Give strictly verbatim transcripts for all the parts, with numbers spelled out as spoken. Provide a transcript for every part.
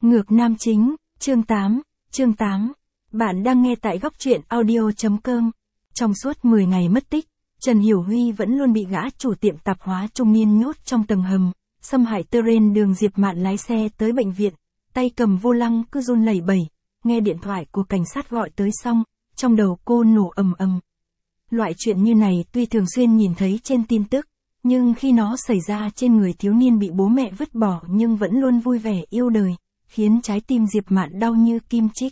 Ngược nam chính, chương tám, chương tám. Bạn đang nghe tại góc truyện audio chấm com. Trong suốt mười ngày mất tích, Trần Hiểu Huy vẫn luôn bị gã chủ tiệm tạp hóa trung niên nhốt trong tầng hầm, xâm hại terrain đường Diệp Mạn lái xe tới bệnh viện, tay cầm vô lăng cứ run lẩy bẩy, nghe điện thoại của cảnh sát gọi tới xong, trong đầu cô nổ ầm ầm. Loại chuyện như này tuy thường xuyên nhìn thấy trên tin tức, nhưng khi nó xảy ra trên người thiếu niên bị bố mẹ vứt bỏ nhưng vẫn luôn vui vẻ yêu đời, khiến trái tim Diệp Mạn đau như kim chích.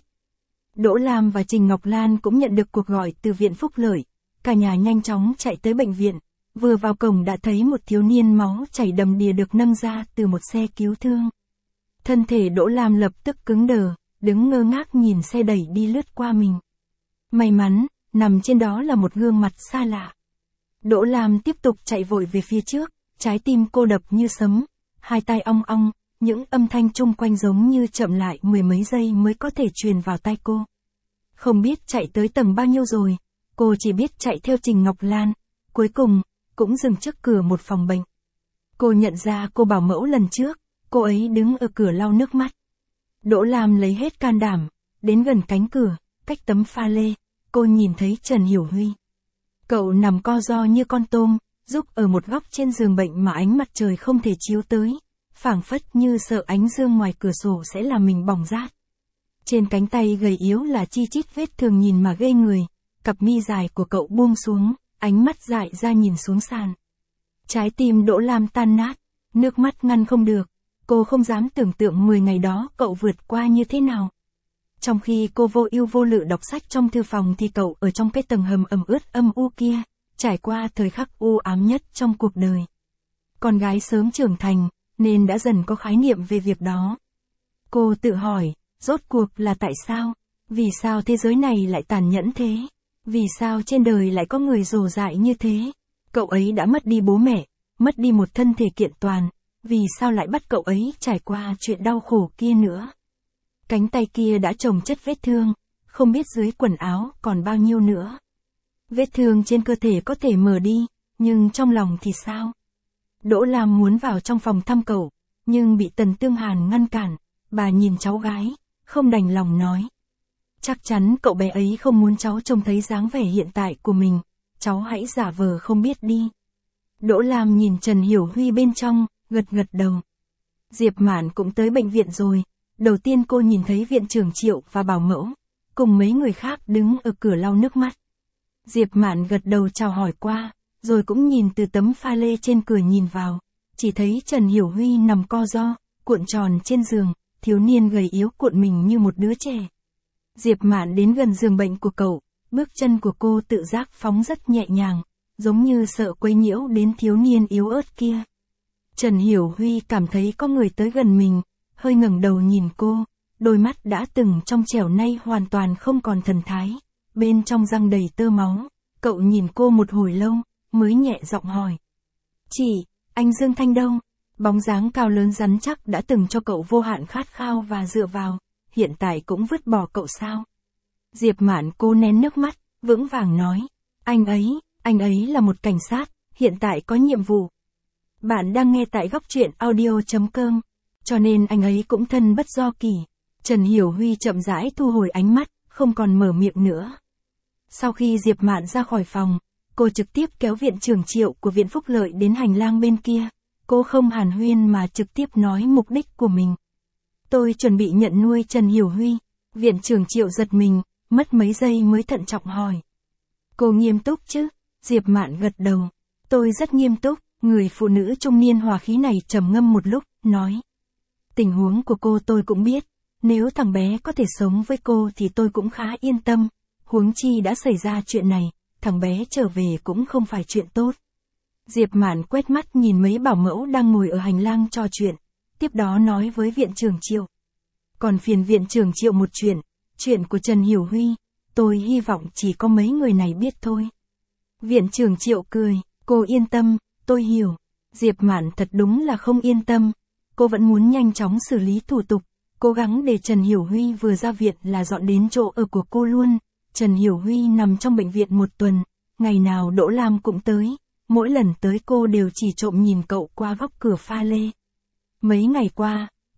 Đỗ Lam và Trình Ngọc Lan cũng nhận được cuộc gọi từ viện Phúc Lợi, cả nhà nhanh chóng chạy tới bệnh viện, vừa vào cổng đã thấy một thiếu niên máu chảy đầm đìa được nâng ra từ một xe cứu thương. Thân thể Đỗ Lam lập tức cứng đờ, đứng ngơ ngác nhìn xe đẩy đi lướt qua mình. May mắn, nằm trên đó là một gương mặt xa lạ. Đỗ Lam tiếp tục chạy vội về phía trước, trái tim cô đập như sấm, hai tay ong ong, những âm thanh chung quanh giống như chậm lại mười mấy giây mới có thể truyền vào tai cô. Không biết chạy tới tầng bao nhiêu rồi, cô chỉ biết chạy theo Trình Ngọc Lan, cuối cùng, cũng dừng trước cửa một phòng bệnh. Cô nhận ra cô bảo mẫu lần trước, cô ấy đứng ở cửa lau nước mắt. Đỗ Lam lấy hết can đảm, đến gần cánh cửa, cách tấm pha lê, cô nhìn thấy Trần Hiểu Huy. Cậu nằm co ro như con tôm, rúc ở một góc trên giường bệnh mà ánh mặt trời không thể chiếu tới, phảng phất như sợ ánh dương ngoài cửa sổ sẽ làm mình bỏng rát. Trên cánh tay gầy yếu là chi chít vết thương nhìn mà ghê người, cặp mi dài của cậu buông xuống, ánh mắt dại ra nhìn xuống sàn. Trái tim Đỗ Lam tan nát, nước mắt ngăn không được, cô không dám tưởng tượng mười ngày đó cậu vượt qua như thế nào. Trong khi cô vô ưu vô lự đọc sách trong thư phòng thì cậu ở trong cái tầng hầm ẩm ướt âm u kia, trải qua thời khắc u ám nhất trong cuộc đời. Con gái sớm trưởng thành, nên đã dần có khái niệm về việc đó. Cô tự hỏi, rốt cuộc là tại sao? Vì sao thế giới này lại tàn nhẫn thế? Vì sao trên đời lại có người rồ dại như thế? Cậu ấy đã mất đi bố mẹ, mất đi một thân thể kiện toàn, vì sao lại bắt cậu ấy trải qua chuyện đau khổ kia nữa? Cánh tay kia đã chồng chất vết thương, không biết dưới quần áo còn bao nhiêu nữa. Vết thương trên cơ thể có thể mờ đi, nhưng trong lòng thì sao? Đỗ Lam muốn vào trong phòng thăm cậu, nhưng bị Tần Tương Hàn ngăn cản, bà nhìn cháu gái, không đành lòng nói. Chắc chắn cậu bé ấy không muốn cháu trông thấy dáng vẻ hiện tại của mình, cháu hãy giả vờ không biết đi. Đỗ Lam nhìn Trần Hiểu Huy bên trong, gật gật đầu. Diệp Mạn cũng tới bệnh viện rồi. Đầu tiên cô nhìn thấy viện trưởng Triệu và bảo mẫu, cùng mấy người khác đứng ở cửa lau nước mắt. Diệp Mạn gật đầu chào hỏi qua, rồi cũng nhìn từ tấm pha lê trên cửa nhìn vào, chỉ thấy Trần Hiểu Huy nằm co ro, cuộn tròn trên giường, thiếu niên gầy yếu cuộn mình như một đứa trẻ. Diệp Mạn đến gần giường bệnh của cậu, bước chân của cô tự giác phóng rất nhẹ nhàng, giống như sợ quấy nhiễu đến thiếu niên yếu ớt kia. Trần Hiểu Huy cảm thấy có người tới gần mình, hơi ngẩng đầu nhìn cô, đôi mắt đã từng trong trẻo nay hoàn toàn không còn thần thái, bên trong răng đầy tơ máu, cậu nhìn cô một hồi lâu, mới nhẹ giọng hỏi. Chị, anh Dương Thanh đâu? Bóng dáng cao lớn rắn chắc đã từng cho cậu vô hạn khát khao và dựa vào, hiện tại cũng vứt bỏ cậu sao? Diệp Mạn cô nén nước mắt, vững vàng nói, anh ấy, anh ấy là một cảnh sát, hiện tại có nhiệm vụ. Bạn đang nghe tại góc truyện audio chấm com. Cho nên anh ấy cũng thân bất do kỳ. Trần Hiểu Huy chậm rãi thu hồi ánh mắt, không còn mở miệng nữa. Sau khi Diệp Mạn ra khỏi phòng, cô trực tiếp kéo viện trưởng Triệu của viện Phúc Lợi đến hành lang bên kia. Cô không hàn huyên mà trực tiếp nói mục đích của mình. Tôi chuẩn bị nhận nuôi Trần Hiểu Huy. Viện trưởng Triệu giật mình, mất mấy giây mới thận trọng hỏi. Cô nghiêm túc chứ? Diệp Mạn gật đầu. Tôi rất nghiêm túc. Người phụ nữ trung niên hòa khí này trầm ngâm một lúc, nói. Tình huống của cô tôi cũng biết, nếu thằng bé có thể sống với cô thì tôi cũng khá yên tâm, huống chi đã xảy ra chuyện này, thằng bé trở về cũng không phải chuyện tốt. Diệp Mạn quét mắt nhìn mấy bảo mẫu đang ngồi ở hành lang trò chuyện, tiếp đó nói với viện trưởng Triệu. Còn phiền viện trưởng Triệu một chuyện, chuyện của Trần Hiểu Huy, tôi hy vọng chỉ có mấy người này biết thôi. Viện trưởng Triệu cười, cô yên tâm, tôi hiểu. Diệp Mạn thật đúng là không yên tâm. Cô vẫn muốn nhanh chóng xử lý thủ tục, cố gắng để Trần Hiểu Huy vừa ra viện là dọn đến chỗ ở của cô luôn. Trần Hiểu Huy nằm trong bệnh viện một tuần, ngày nào Đỗ Lam cũng tới, mỗi lần tới cô đều chỉ trộm nhìn cậu qua góc cửa pha lê. Mấy ngày qua,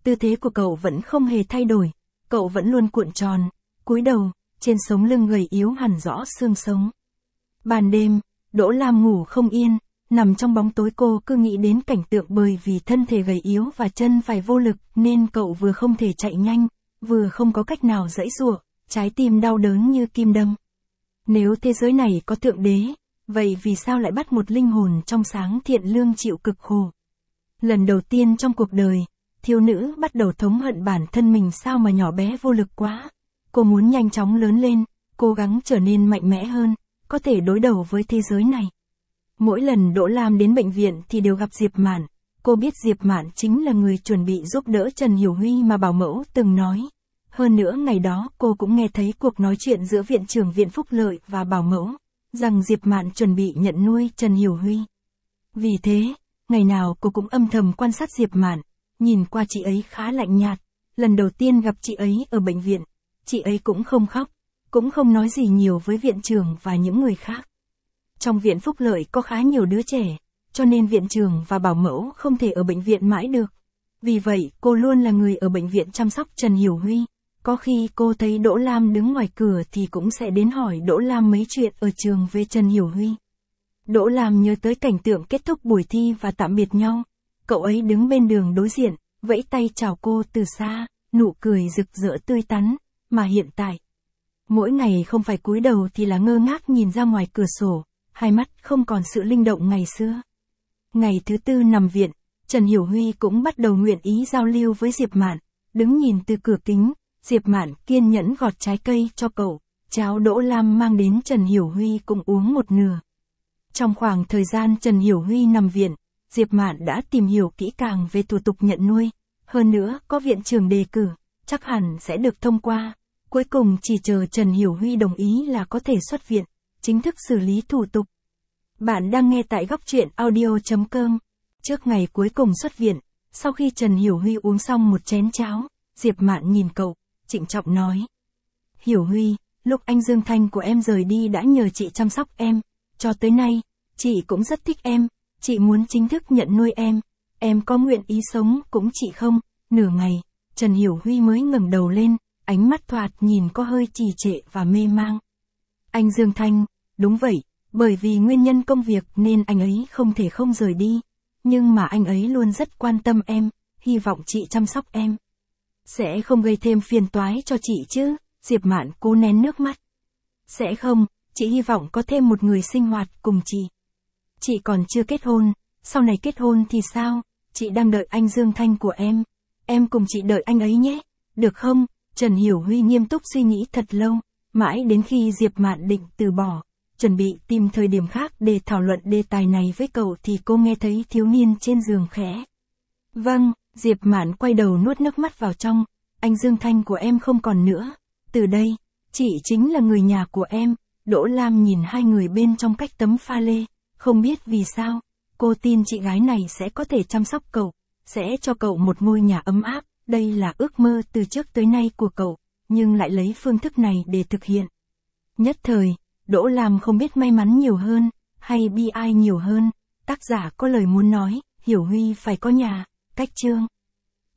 Tư thế của cậu vẫn không hề thay đổi, cậu vẫn luôn cuộn tròn, cúi đầu, trên sống lưng gầy yếu hẳn rõ xương sống. Ban đêm, Đỗ Lam ngủ không yên, nằm trong bóng tối cô cứ nghĩ đến cảnh tượng bởi vì thân thể gầy yếu và chân phải vô lực nên cậu vừa không thể chạy nhanh, vừa không có cách nào giãy giụa, trái tim đau đớn như kim đâm. Nếu thế giới này có thượng đế, vậy vì sao lại bắt một linh hồn trong sáng thiện lương chịu cực khổ? Lần đầu tiên trong cuộc đời, thiếu nữ bắt đầu thống hận bản thân mình sao mà nhỏ bé vô lực quá. Cô muốn nhanh chóng lớn lên, cố gắng trở nên mạnh mẽ hơn, có thể đối đầu với thế giới này. Mỗi lần Đỗ Lam đến bệnh viện thì đều gặp Diệp Mạn. Cô biết Diệp Mạn chính là người chuẩn bị giúp đỡ Trần Hiểu Huy mà bảo mẫu từng nói. Hơn nữa ngày đó cô cũng nghe thấy cuộc nói chuyện giữa viện trưởng viện phúc lợi và bảo mẫu, rằng Diệp Mạn chuẩn bị nhận nuôi Trần Hiểu Huy. Vì thế, ngày nào cô cũng âm thầm quan sát Diệp Mạn, nhìn qua chị ấy khá lạnh nhạt. Lần đầu tiên gặp chị ấy ở bệnh viện, chị ấy cũng không khóc, cũng không nói gì nhiều với viện trưởng và những người khác. Trong viện phúc lợi có khá nhiều đứa trẻ, cho nên viện trưởng và bảo mẫu không thể ở bệnh viện mãi được. Vì vậy, cô luôn là người ở bệnh viện chăm sóc Trần Hiểu Huy. Có khi cô thấy Đỗ Lam đứng ngoài cửa thì cũng sẽ đến hỏi Đỗ Lam mấy chuyện ở trường về Trần Hiểu Huy. Đỗ Lam nhớ tới cảnh tượng kết thúc buổi thi và tạm biệt nhau. Cậu ấy đứng bên đường đối diện, vẫy tay chào cô từ xa, nụ cười rực rỡ tươi tắn, mà hiện tại, mỗi ngày không phải cúi đầu thì là ngơ ngác nhìn ra ngoài cửa sổ, hai mắt không còn sự linh động ngày xưa. Ngày thứ tư nằm viện, Trần Hiểu Huy cũng bắt đầu nguyện ý giao lưu với Diệp Mạn, đứng nhìn từ cửa kính, Diệp Mạn kiên nhẫn gọt trái cây cho cậu, cháo Đỗ Lam mang đến Trần Hiểu Huy cũng uống một nửa. Trong khoảng thời gian Trần Hiểu Huy nằm viện, Diệp Mạn đã tìm hiểu kỹ càng về thủ tục nhận nuôi, hơn nữa có viện trưởng đề cử, chắc hẳn sẽ được thông qua. Cuối cùng chỉ chờ Trần Hiểu Huy đồng ý là có thể xuất viện, chính thức xử lý thủ tục. Bạn đang nghe tại góc truyện audio chấm com. Trước ngày cuối cùng xuất viện, sau khi Trần Hiểu Huy uống xong một chén cháo, Diệp Mạn nhìn cậu, trịnh trọng nói. Hiểu Huy, lúc anh Dương Thanh của em rời đi đã nhờ chị chăm sóc em, cho tới nay, chị cũng rất thích em, chị muốn chính thức nhận nuôi em, em có nguyện ý sống cũng chị không? Nửa ngày, Trần Hiểu Huy mới ngẩng đầu lên, ánh mắt thoạt nhìn có hơi trì trệ và mê mang. Anh Dương Thanh, đúng vậy, bởi vì nguyên nhân công việc nên anh ấy không thể không rời đi, nhưng mà anh ấy luôn rất quan tâm em, hy vọng chị chăm sóc em. Sẽ không gây thêm phiền toái cho chị chứ? Diệp Mạn cố nén nước mắt. Sẽ không, chị hy vọng có thêm một người sinh hoạt cùng chị. Chị còn chưa kết hôn, sau này kết hôn thì sao? Chị đang đợi anh Dương Thanh của em, em cùng chị đợi anh ấy nhé, được không? Trần Hiểu Huy nghiêm túc suy nghĩ thật lâu, mãi đến khi Diệp Mạn định từ bỏ, chuẩn bị tìm thời điểm khác để thảo luận đề tài này với cậu thì cô nghe thấy thiếu niên trên giường khẽ. Vâng, Diệp Mạn quay đầu nuốt nước mắt vào trong, anh Dương Thanh của em không còn nữa, từ đây, chị chính là người nhà của em. Đỗ Lam nhìn hai người bên trong cách tấm pha lê, không biết vì sao, cô tin chị gái này sẽ có thể chăm sóc cậu, sẽ cho cậu một ngôi nhà ấm áp. Đây là ước mơ từ trước tới nay của cậu, nhưng lại lấy phương thức này để thực hiện. Nhất thời, Đỗ Lam không biết may mắn nhiều hơn, hay bi ai nhiều hơn. Tác giả có lời muốn nói, Hiểu Huy phải có nhà, cách chương.